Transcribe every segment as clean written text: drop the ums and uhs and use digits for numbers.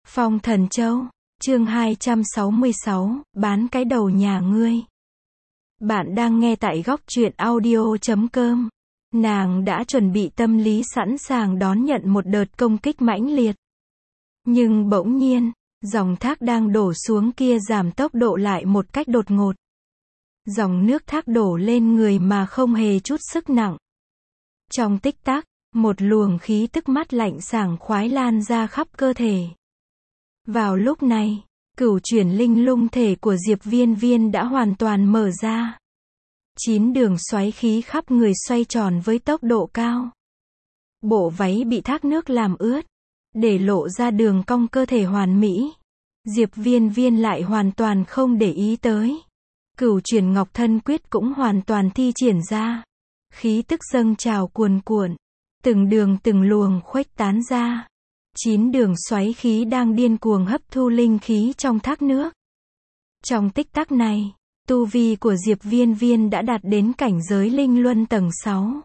Phong Thần Châu, chương 266, bán cái đầu nhà ngươi. Bạn đang nghe tại góc truyện audio.com. Nàng đã chuẩn bị tâm lý sẵn sàng đón nhận một đợt công kích mãnh liệt. Nhưng bỗng nhiên, dòng thác đang đổ xuống kia giảm tốc độ lại một cách đột ngột. Dòng nước thác đổ lên người mà không hề chút sức nặng. Trong tích tắc, một luồng khí tức mát lạnh sảng khoái lan ra khắp cơ thể. Vào lúc này, cửu chuyển linh lung thể của Diệp Viên Viên đã hoàn toàn mở ra. 9 đường xoáy khí khắp người xoay tròn với tốc độ cao. Bộ váy bị thác nước làm ướt, để lộ ra đường cong cơ thể hoàn mỹ. Diệp Viên Viên lại hoàn toàn không để ý tới. Cửu chuyển ngọc thân quyết cũng hoàn toàn thi triển ra. Khí tức dâng trào cuồn cuộn, từng đường từng luồng khuếch tán ra. 9 đường xoáy khí đang điên cuồng hấp thu linh khí trong thác nước. Trong tích tắc này, tu vi của Diệp Viên Viên đã đạt đến cảnh giới linh luân tầng 6.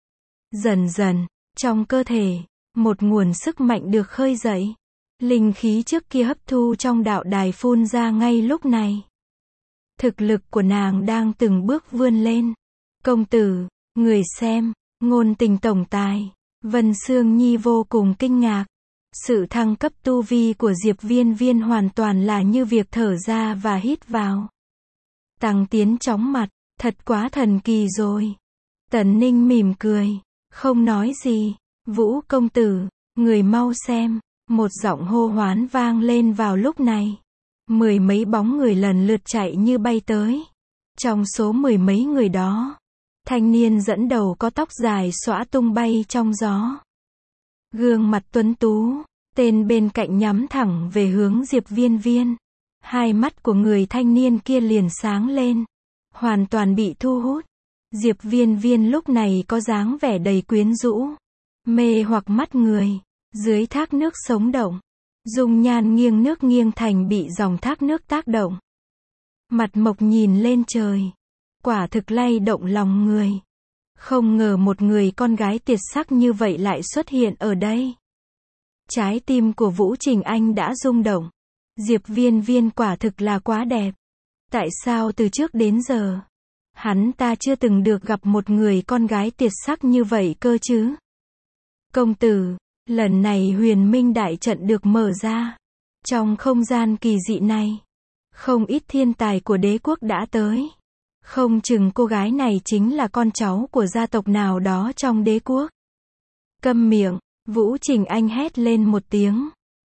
Dần dần, trong cơ thể, một nguồn sức mạnh được khơi dậy. Linh khí trước kia hấp thu trong đạo đài phun ra ngay lúc này. Thực lực của nàng đang từng bước vươn lên. Công tử, người xem, ngôn tình tổng tài, Vân Sương Nhi vô cùng kinh ngạc. Sự thăng cấp tu vi của Diệp Viên Viên hoàn toàn là như việc thở ra và hít vào. Tăng tiến chóng mặt, thật quá thần kỳ rồi. Tần Ninh mỉm cười, không nói gì. Vũ công tử, người mau xem. Một giọng hô hoán vang lên vào lúc này. 10 mấy bóng người lần lượt chạy như bay tới. Trong số 10 mấy người đó, thanh niên dẫn đầu có tóc dài xõa tung bay trong gió. Gương mặt tuấn tú, tên bên cạnh nhắm thẳng về hướng Diệp Viên Viên. Hai mắt của người thanh niên kia liền sáng lên, hoàn toàn bị thu hút. Diệp Viên Viên lúc này có dáng vẻ đầy quyến rũ, mê hoặc mắt người. Dưới thác nước sống động, dung nhan nghiêng nước nghiêng thành bị dòng thác nước tác động. Mặt mộc nhìn lên trời, quả thực lay động lòng người. Không ngờ một người con gái tuyệt sắc như vậy lại xuất hiện ở đây. Trái tim của Vũ Trình Anh đã rung động. Diệp Viên Viên quả thực là quá đẹp. Tại sao từ trước đến giờ, hắn ta chưa từng được gặp một người con gái tuyệt sắc như vậy cơ chứ? Công tử, lần này Huyền Minh đại trận được mở ra. Trong không gian kỳ dị này, không ít thiên tài của đế quốc đã tới. Không chừng cô gái này chính là con cháu của gia tộc nào đó trong đế quốc. Câm miệng, Vũ Trình Anh hét lên một tiếng.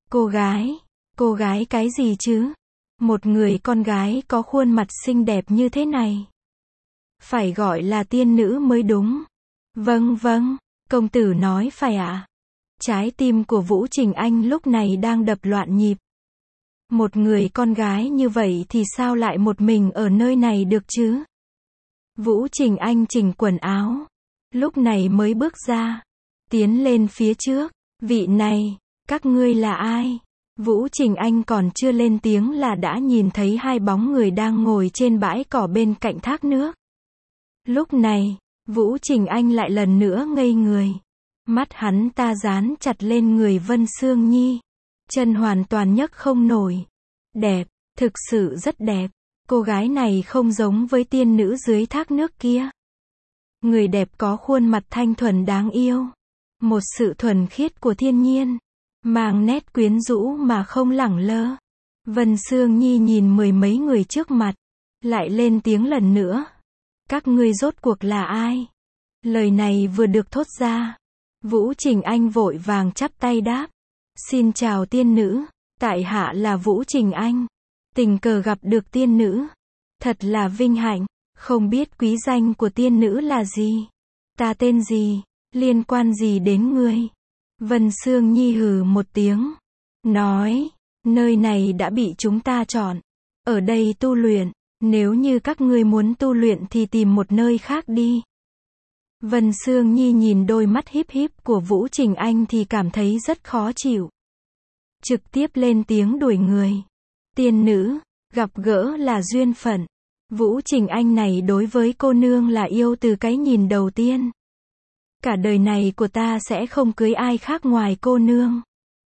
Cô gái cái gì chứ? Một người con gái có khuôn mặt xinh đẹp như thế này, phải gọi là tiên nữ mới đúng. Vâng, công tử nói phải ạ. Trái tim của Vũ Trình Anh lúc này đang đập loạn nhịp. Một người con gái như vậy thì sao lại một mình ở nơi này được chứ? Vũ Trình Anh chỉnh quần áo, lúc này mới bước ra, tiến lên phía trước. Vị này, các ngươi là ai? Vũ Trình Anh còn chưa lên tiếng là đã nhìn thấy hai bóng người đang ngồi trên bãi cỏ bên cạnh thác nước. Lúc này, Vũ Trình Anh lại lần nữa ngây người. Mắt hắn ta dán chặt lên người Vân Sương Nhi. Chân hoàn toàn nhấc không nổi. Đẹp, thực sự rất đẹp. Cô gái này không giống với tiên nữ dưới thác nước kia. Người đẹp có khuôn mặt thanh thuần đáng yêu. Một sự thuần khiết của thiên nhiên, mang nét quyến rũ mà không lẳng lơ. Vân Sương Nhi nhìn 10 mấy người trước mặt, lại lên tiếng lần nữa. Các ngươi rốt cuộc là ai? Lời này vừa được thốt ra, Vũ Trình Anh vội vàng chắp tay đáp. Xin chào tiên nữ, tại hạ là Vũ Trình Anh. Tình cờ gặp được tiên nữ, thật là vinh hạnh. Không biết quý danh của tiên nữ là gì? Ta tên gì? Liên quan gì đến ngươi? Vân Sương Nhi hừ một tiếng, nói, nơi này đã bị chúng ta chọn. Ở đây tu luyện, nếu như các ngươi muốn tu luyện thì tìm một nơi khác đi. Vân Sương Nhi nhìn đôi mắt híp híp của Vũ Trình Anh thì cảm thấy rất khó chịu. Trực tiếp lên tiếng đuổi người. Tiên nữ, gặp gỡ là duyên phận. Vũ Trình Anh này đối với cô nương là yêu từ cái nhìn đầu tiên. Cả đời này của ta sẽ không cưới ai khác ngoài cô nương.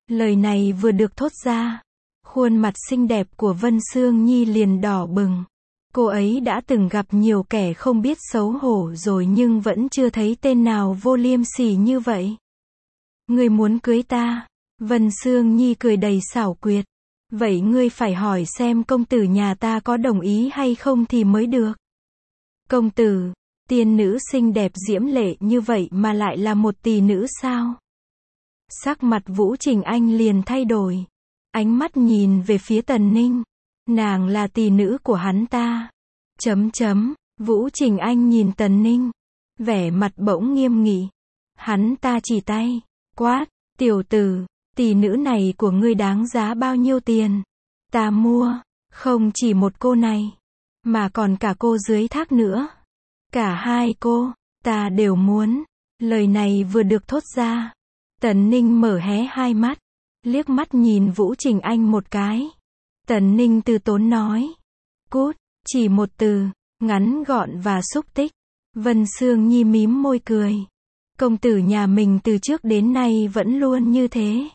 Lời này vừa được thốt ra, khuôn mặt xinh đẹp của Vân Sương Nhi liền đỏ bừng. Cô ấy đã từng gặp nhiều kẻ không biết xấu hổ rồi nhưng vẫn chưa thấy tên nào vô liêm sỉ như vậy. Ngươi muốn cưới ta? Vân Sương Nhi cười đầy xảo quyệt. Vậy ngươi phải hỏi xem công tử nhà ta có đồng ý hay không thì mới được. Công tử, tiên nữ xinh đẹp diễm lệ như vậy mà lại là một tỷ nữ sao? Sắc mặt Vũ Trình Anh liền thay đổi. Ánh mắt nhìn về phía Tần Ninh. Nàng là tỷ nữ của hắn ta. Vũ Trình Anh nhìn Tần Ninh. Vẻ mặt bỗng nghiêm nghị. Hắn ta chỉ tay. Quát, tiểu tử, tỷ nữ này của ngươi đáng giá bao nhiêu tiền? Ta mua. Không chỉ một cô này. Mà còn cả cô dưới thác nữa. Cả hai cô, ta đều muốn. Lời này vừa được thốt ra. Tần Ninh mở hé hai mắt. Liếc mắt nhìn Vũ Trình Anh một cái. Tần Ninh từ tốn nói. Cút, chỉ một từ, ngắn gọn và xúc tích. Vân Sương Nhi mím môi cười. Công tử nhà mình từ trước đến nay vẫn luôn như thế.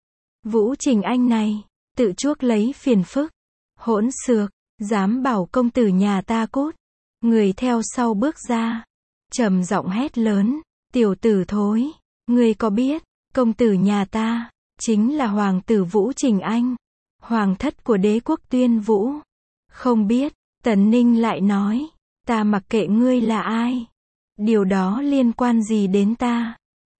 Vũ Trình Anh này, tự chuốc lấy phiền phức. Hỗn xược, dám bảo công tử nhà ta cút. Người theo sau bước ra. Trầm giọng hét lớn. Tiểu tử thối, ngươi có biết, công tử nhà ta chính là hoàng tử Vũ Trình Anh, hoàng thất của đế quốc Tuyên Vũ. Không biết, Tần Ninh lại nói, ta mặc kệ ngươi là ai. Điều đó liên quan gì đến ta?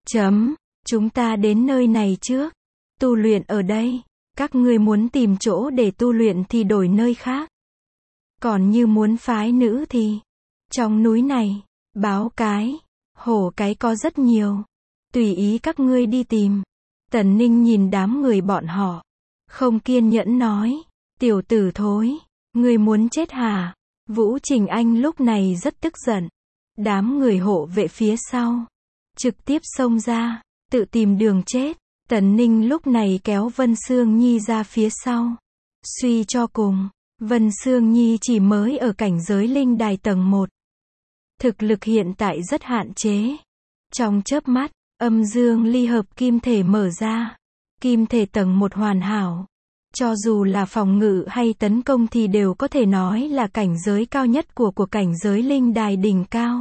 Chúng ta đến nơi này trước. Tu luyện ở đây. Các ngươi muốn tìm chỗ để tu luyện thì đổi nơi khác. Còn như muốn phái nữ thì, trong núi này, báo cái, hổ cái có rất nhiều. Tùy ý các ngươi đi tìm. Tần Ninh nhìn đám người bọn họ. Không kiên nhẫn nói. Tiểu tử thối. Ngươi muốn chết hả? Vũ Trình Anh lúc này rất tức giận. Đám người hộ vệ phía sau. Trực tiếp xông ra. Tự tìm đường chết. Tần Ninh lúc này kéo Vân Sương Nhi ra phía sau. Suy cho cùng. Vân Sương Nhi chỉ mới ở cảnh giới linh đài tầng 1. Thực lực hiện tại rất hạn chế. Trong chớp mắt, âm dương ly hợp kim thể mở ra. Kim thể tầng 1 hoàn hảo. Cho dù là phòng ngự hay tấn công thì đều có thể nói là cảnh giới cao nhất của cảnh giới linh đài đỉnh cao.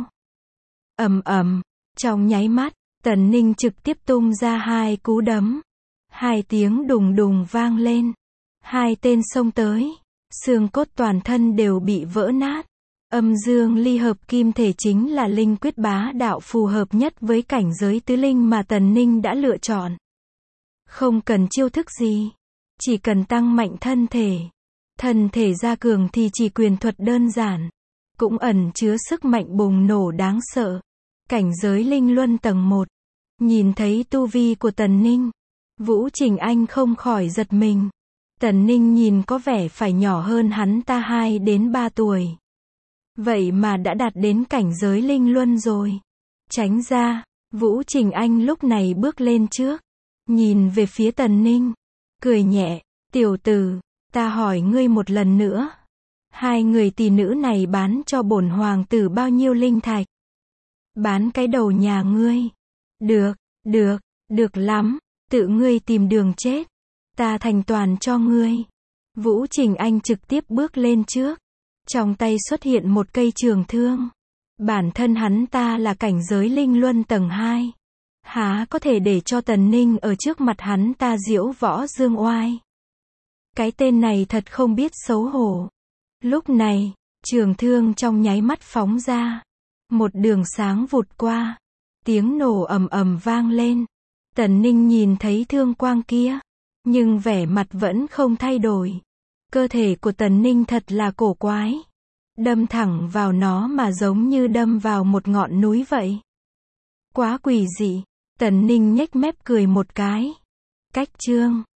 Trong nháy mắt, Tần Ninh trực tiếp tung ra hai cú đấm. Hai tiếng đùng đùng vang lên. Hai tên xông tới. Xương cốt toàn thân đều bị vỡ nát. Âm dương ly hợp kim thể chính là linh quyết bá đạo phù hợp nhất với cảnh giới tứ linh mà Tần Ninh đã lựa chọn. Không cần chiêu thức gì. Chỉ cần tăng mạnh thân thể. Thân thể gia cường thì chỉ quyền thuật đơn giản. Cũng ẩn chứa sức mạnh bùng nổ đáng sợ. Cảnh giới linh luân tầng 1. Nhìn thấy tu vi của Tần Ninh. Vũ Trình Anh không khỏi giật mình. Tần Ninh nhìn có vẻ phải nhỏ hơn hắn ta 2 đến 3 tuổi. Vậy mà đã đạt đến cảnh giới linh luân rồi. Tránh ra, Vũ Trình Anh lúc này bước lên trước. Nhìn về phía Tần Ninh. Cười nhẹ, tiểu tử, ta hỏi ngươi một lần nữa. Hai người tỷ nữ này bán cho bổn hoàng tử bao nhiêu linh thạch? Bán cái đầu nhà ngươi. Được lắm, tự ngươi tìm đường chết. Ta thành toàn cho ngươi. Vũ Trình Anh trực tiếp bước lên trước. Trong tay xuất hiện một cây trường thương. Bản thân hắn ta là cảnh giới linh luân tầng 2. Há có thể để cho Tần Ninh ở trước mặt hắn ta diễu võ dương oai. Cái tên này thật không biết xấu hổ. Lúc này, trường thương trong nháy mắt phóng ra. Một đường sáng vụt qua. Tiếng nổ ầm ầm vang lên. Tần Ninh nhìn thấy thương quang kia. Nhưng vẻ mặt vẫn không thay đổi. Cơ thể của Tần Ninh thật là cổ quái. Đâm thẳng vào nó mà giống như đâm vào một ngọn núi vậy. Quá quỷ dị. Tần Ninh nhếch mép cười một cái. Cách chương